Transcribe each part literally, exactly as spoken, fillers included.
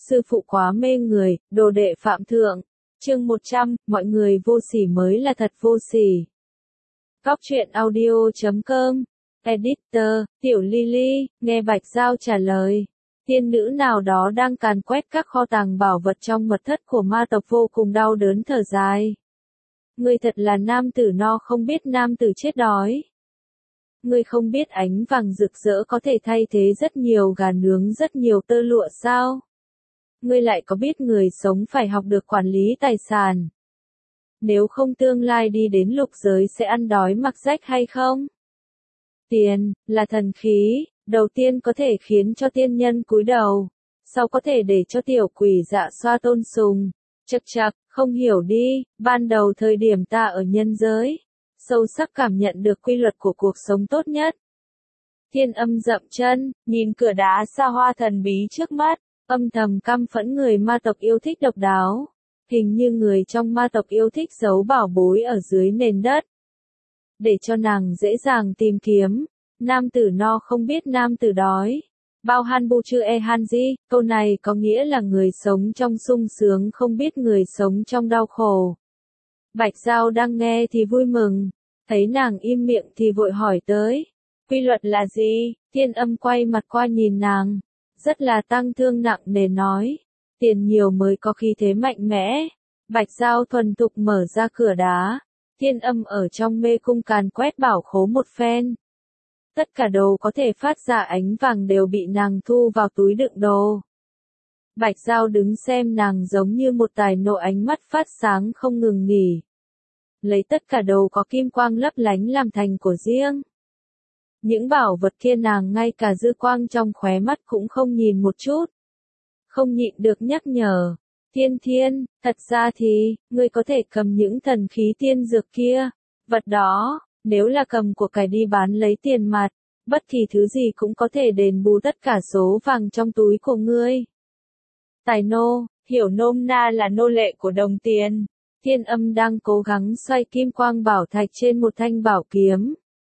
sư phụ quá mê người, đồ đệ phạm thượng. Chương một trăm, mọi người vô sỉ mới là thật vô sỉ. Góc truyện audio chấm com. Editor, Tiểu Lily, nghe Bạch Giao trả lời. Tiên nữ nào đó đang càn quét các kho tàng bảo vật trong mật thất của ma tộc vô cùng đau đớn thở dài. Ngươi thật là nam tử no không biết nam tử chết đói. Ngươi không biết ánh vàng rực rỡ có thể thay thế rất nhiều gà nướng, rất nhiều tơ lụa sao? Ngươi lại có biết người sống phải học được quản lý tài sản? Nếu không tương lai đi đến lục giới sẽ ăn đói mặc rách hay không? Tiền, là thần khí, đầu tiên có thể khiến cho tiên nhân cúi đầu, sau có thể để cho tiểu quỷ dạ xoa tôn sùng. Chậc chậc, không hiểu đi, ban đầu thời điểm ta ở nhân giới, sâu sắc cảm nhận được quy luật của cuộc sống tốt nhất. Thiên Âm dậm chân, nhìn cửa đá xa hoa thần bí trước mắt, âm thầm căm phẫn người ma tộc yêu thích độc đáo. Hình như người trong ma tộc yêu thích giấu bảo bối ở dưới nền đất. Để cho nàng dễ dàng tìm kiếm, nam tử no không biết nam tử đói. Bao han bu chư e han di, câu này có nghĩa là người sống trong sung sướng không biết người sống trong đau khổ. Bạch Giao đang nghe thì vui mừng, thấy nàng im miệng thì vội hỏi tới. Quy luật là gì? Thiên Âm quay mặt qua nhìn nàng, rất là tăng thương nặng nề nói. Tiền nhiều mới có khí thế mạnh mẽ. Bạch Giao thuần thục mở ra cửa đá. Thiên Âm ở trong mê cung càn quét bảo khố một phen. Tất cả đồ có thể phát ra ánh vàng đều bị nàng thu vào túi đựng đồ. Bạch Giao đứng xem nàng giống như một tài nộ, ánh mắt phát sáng không ngừng nghỉ. Lấy tất cả đồ có kim quang lấp lánh làm thành của riêng. Những bảo vật kia nàng ngay cả dư quang trong khóe mắt cũng không nhìn một chút. Không nhịn được nhắc nhở. Thiên Thiên, thật ra thì, ngươi có thể cầm những thần khí tiên dược kia. Vật đó, nếu là cầm của cải đi bán lấy tiền mặt, bất kỳ thứ gì cũng có thể đền bù tất cả số vàng trong túi của ngươi. Tài nô, hiểu nôm na là nô lệ của đồng tiền. Thiên Âm đang cố gắng xoay kim quang bảo thạch trên một thanh bảo kiếm.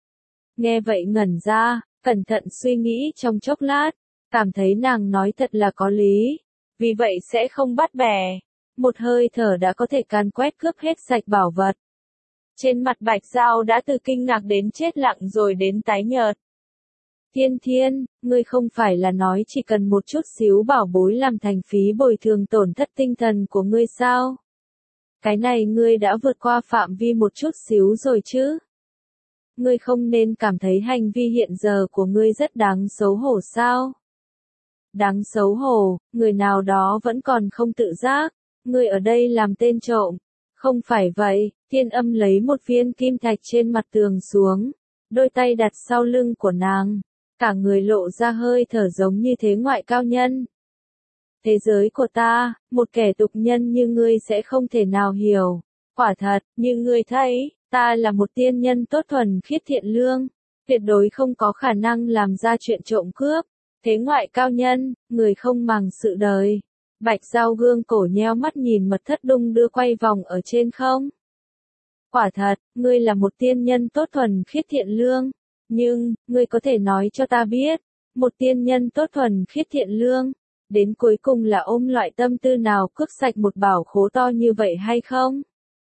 Nghe vậy ngẩn ra, cẩn thận suy nghĩ trong chốc lát, cảm thấy nàng nói thật là có lý. Vì vậy sẽ không bắt bẻ. Một hơi thở đã có thể càn quét cướp hết sạch bảo vật. Trên mặt Bạch Giao đã từ kinh ngạc đến chết lặng rồi đến tái nhợt. Thiên Thiên, ngươi không phải là nói chỉ cần một chút xíu bảo bối làm thành phí bồi thường tổn thất tinh thần của ngươi sao? Cái này ngươi đã vượt qua phạm vi một chút xíu rồi chứ? Ngươi không nên cảm thấy hành vi hiện giờ của ngươi rất đáng xấu hổ sao? Đáng xấu hổ, người nào đó vẫn còn không tự giác, ngươi ở đây làm tên trộm. Không phải vậy. Thiên Âm lấy một viên kim thạch trên mặt tường xuống, đôi tay đặt sau lưng của nàng, cả người lộ ra hơi thở giống như thế ngoại cao nhân. Thế giới của ta, một kẻ tục nhân như ngươi sẽ không thể nào hiểu. Quả thật, như ngươi thấy, ta là một tiên nhân tốt thuần khiết thiện lương, tuyệt đối không có khả năng làm ra chuyện trộm cướp. Thế ngoại cao nhân, người không màng sự đời. Bạch Giao gương cổ nheo mắt nhìn mật thất đung đưa quay vòng ở trên không. Quả thật, ngươi là một tiên nhân tốt thuần khiết thiện lương. Nhưng, ngươi có thể nói cho ta biết, một tiên nhân tốt thuần khiết thiện lương, đến cuối cùng là ôm loại tâm tư nào cướp sạch một bảo khố to như vậy hay không?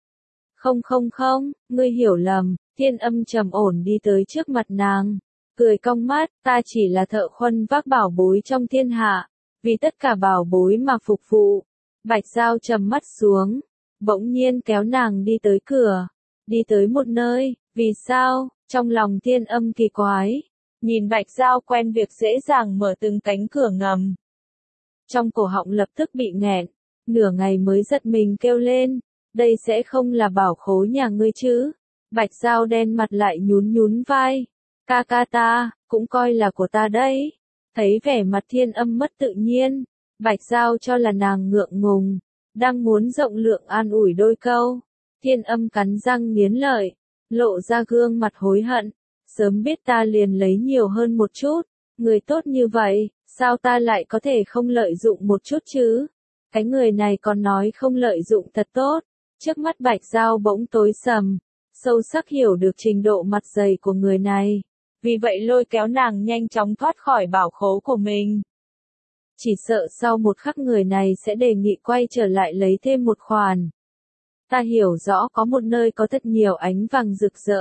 Không không không, ngươi hiểu lầm. Thiên Âm trầm ổn đi tới trước mặt nàng, cười cong mắt, ta chỉ là thợ khuân vác bảo bối trong thiên hạ, vì tất cả bảo bối mà phục vụ. Bạch Giao trầm mắt xuống, bỗng nhiên kéo nàng đi tới cửa, đi tới một nơi. Vì sao? Trong lòng Thiên Âm kỳ quái, nhìn Bạch Giao quen việc dễ dàng mở từng cánh cửa ngầm. Trong cổ họng lập tức bị nghẹn, nửa ngày mới giật mình kêu lên, đây sẽ không là bảo khố nhà ngươi chứ? Bạch Giao đen mặt lại nhún nhún vai, ca ca ta, cũng coi là của ta đấy. Thấy vẻ mặt Thiên Âm mất tự nhiên, Bạch Giao cho là nàng ngượng ngùng, đang muốn rộng lượng an ủi đôi câu. Thiên Âm cắn răng nghiến lợi, lộ ra gương mặt hối hận, sớm biết ta liền lấy nhiều hơn một chút, người tốt như vậy, sao ta lại có thể không lợi dụng một chút chứ? Cái người này còn nói không lợi dụng thật tốt. Trước mắt Bạch Giao bỗng tối sầm, sâu sắc hiểu được trình độ mặt dày của người này. Vì vậy lôi kéo nàng nhanh chóng thoát khỏi bảo khố của mình. chỉ sợ sau một khắc người này sẽ đề nghị quay trở lại lấy thêm một khoản. Ta hiểu rõ có một nơi có thật nhiều ánh vàng rực rỡ.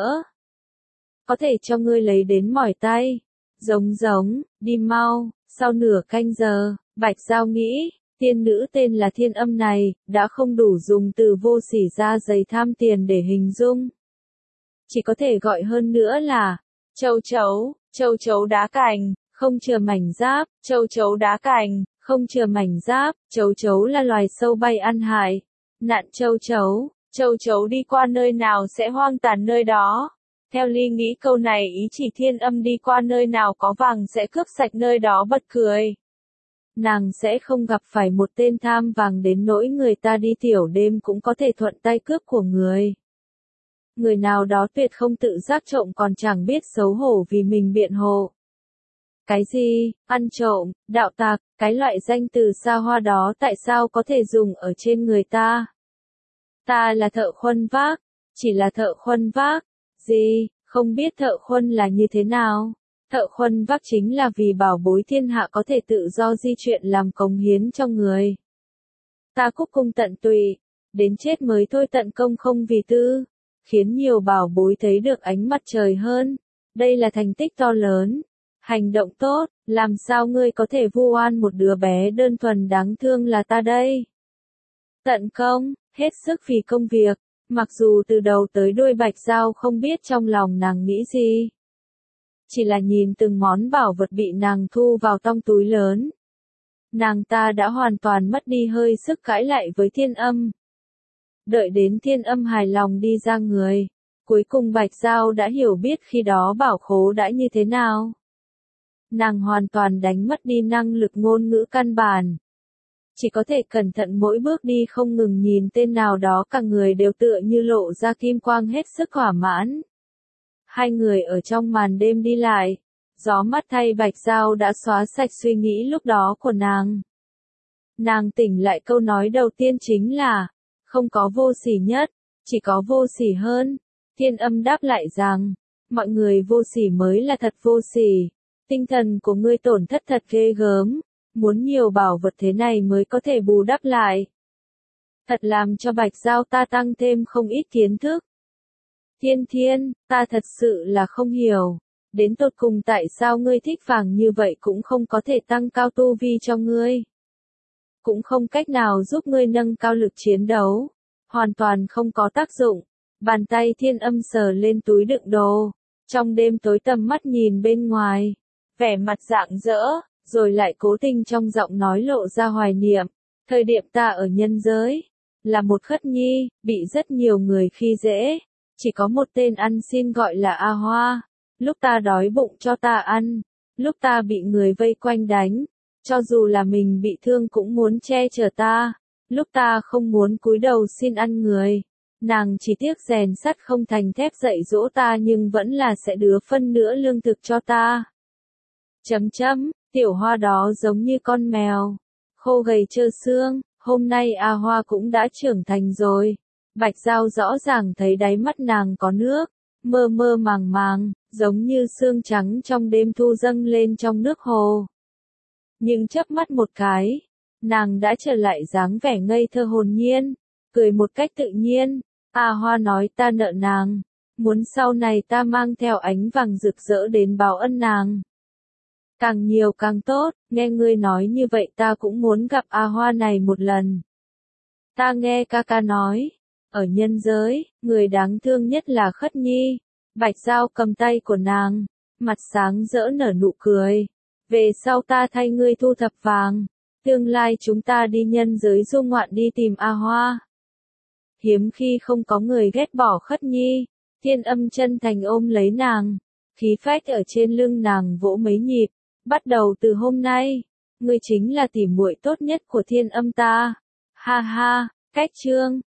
Có thể cho ngươi lấy đến mỏi tay. Giống giống, đi mau, sau nửa canh giờ, Bạch Giao nghĩ, tiên nữ tên là Thiên Âm này, đã không đủ dùng từ vô sỉ da dày tham tiền để hình dung. Chỉ có thể gọi hơn nữa là, châu chấu, châu chấu đá cành, không chừa mảnh giáp, châu chấu đá cành, không chừa mảnh giáp, châu chấu là loài sâu bay ăn hại. Nạn châu chấu, châu chấu đi qua nơi nào sẽ hoang tàn nơi đó. Theo Ly nghĩ câu này ý chỉ Thiên Âm đi qua nơi nào có vàng sẽ cướp sạch nơi đó bật cười. Nàng sẽ không gặp phải một tên tham vàng đến nỗi người ta đi tiểu đêm cũng có thể thuận tay cướp của người. Người nào đó tuyệt không tự giác trộm còn chẳng biết xấu hổ vì mình biện hộ. Cái gì, ăn trộm, đạo tặc, cái loại danh từ xa hoa đó tại sao có thể dùng ở trên người ta? Ta là thợ khuân vác, chỉ là thợ khuân vác. Gì, không biết thợ khuân là như thế nào? Thợ khuân vác chính là vì bảo bối thiên hạ có thể tự do di chuyển làm cống hiến cho người. Ta cúc cung tận tụy, đến chết mới thôi tận công không vì tư, khiến nhiều bảo bối thấy được ánh mặt trời hơn. Đây là thành tích to lớn, hành động tốt, làm sao ngươi có thể vu oan một đứa bé đơn thuần đáng thương là ta đây? Tận công, hết sức vì công việc. Mặc dù từ đầu tới đuôi Bạch Giao không biết trong lòng nàng nghĩ gì. Chỉ là nhìn từng món bảo vật bị nàng thu vào trong túi lớn. Nàng ta đã hoàn toàn mất đi hơi sức cãi lại với Thiên Âm. Đợi đến Thiên Âm hài lòng đi ra người. Cuối cùng Bạch Giao đã hiểu biết khi đó bảo khố đã như thế nào. Nàng hoàn toàn đánh mất đi năng lực ngôn ngữ căn bản. Chỉ có thể cẩn thận mỗi bước đi không ngừng nhìn tên nào đó cả người đều tựa như lộ ra kim quang hết sức thỏa mãn. Hai người ở trong màn đêm đi lại, gió mắt thay Bạch Giao đã xóa sạch suy nghĩ lúc đó của nàng. Nàng tỉnh lại câu nói đầu tiên chính là, không có vô sỉ nhất, chỉ có vô sỉ hơn. Thiên Âm đáp lại rằng, mọi người vô sỉ mới là thật vô sỉ, tinh thần của ngươi tổn thất thật ghê gớm. Muốn nhiều bảo vật thế này mới có thể bù đắp lại. Thật làm cho Bạch Giao ta tăng thêm không ít kiến thức. Thiên Thiên, ta thật sự là không hiểu. Đến tột cùng tại sao ngươi thích vàng như vậy cũng không có thể tăng cao tu vi cho ngươi. Cũng không cách nào giúp ngươi nâng cao lực chiến đấu. Hoàn toàn không có tác dụng. Bàn tay Thiên Âm sờ lên túi đựng đồ. Trong đêm tối tầm mắt nhìn bên ngoài. Vẻ mặt rạng rỡ. Rồi lại cố tình trong giọng nói lộ ra hoài niệm. Thời điểm ta ở nhân giới, là một khất nhi, bị rất nhiều người khi dễ. Chỉ có một tên ăn xin gọi là A Hoa. Lúc ta đói bụng cho ta ăn, lúc ta bị người vây quanh đánh, cho dù là mình bị thương cũng muốn che chở ta. Lúc ta không muốn cúi đầu xin ăn người, nàng chỉ tiếc rèn sắt không thành thép dạy dỗ ta nhưng vẫn là sẽ đứa phân nữa lương thực cho ta. Chấm chấm. Tiểu Hoa đó giống như con mèo, khô gầy trơ xương, hôm nay A Hoa cũng đã trưởng thành rồi. Bạch Giao rõ ràng thấy đáy mắt nàng có nước, mơ mơ màng màng, giống như sương trắng trong đêm thu dâng lên trong nước hồ. Nhưng chớp mắt một cái, nàng đã trở lại dáng vẻ ngây thơ hồn nhiên, cười một cách tự nhiên. A Hoa nói ta nợ nàng, muốn sau này ta mang theo ánh vàng rực rỡ đến báo ân nàng. Càng nhiều càng tốt, nghe ngươi nói như vậy ta cũng muốn gặp A Hoa này một lần. Ta nghe ca ca nói, ở nhân giới, người đáng thương nhất là Khất Nhi. Bạch Giao cầm tay của nàng, mặt sáng rỡ nở nụ cười. Về sau ta thay ngươi thu thập vàng, tương lai chúng ta đi nhân giới du ngoạn đi tìm A Hoa. Hiếm khi không có người ghét bỏ Khất Nhi, Thiên Âm chân thành ôm lấy nàng, khí phách ở trên lưng nàng vỗ mấy nhịp. Bắt đầu từ hôm nay, ngươi chính là tỉ muội tốt nhất của Thiên Âm ta. Ha ha, cách chương.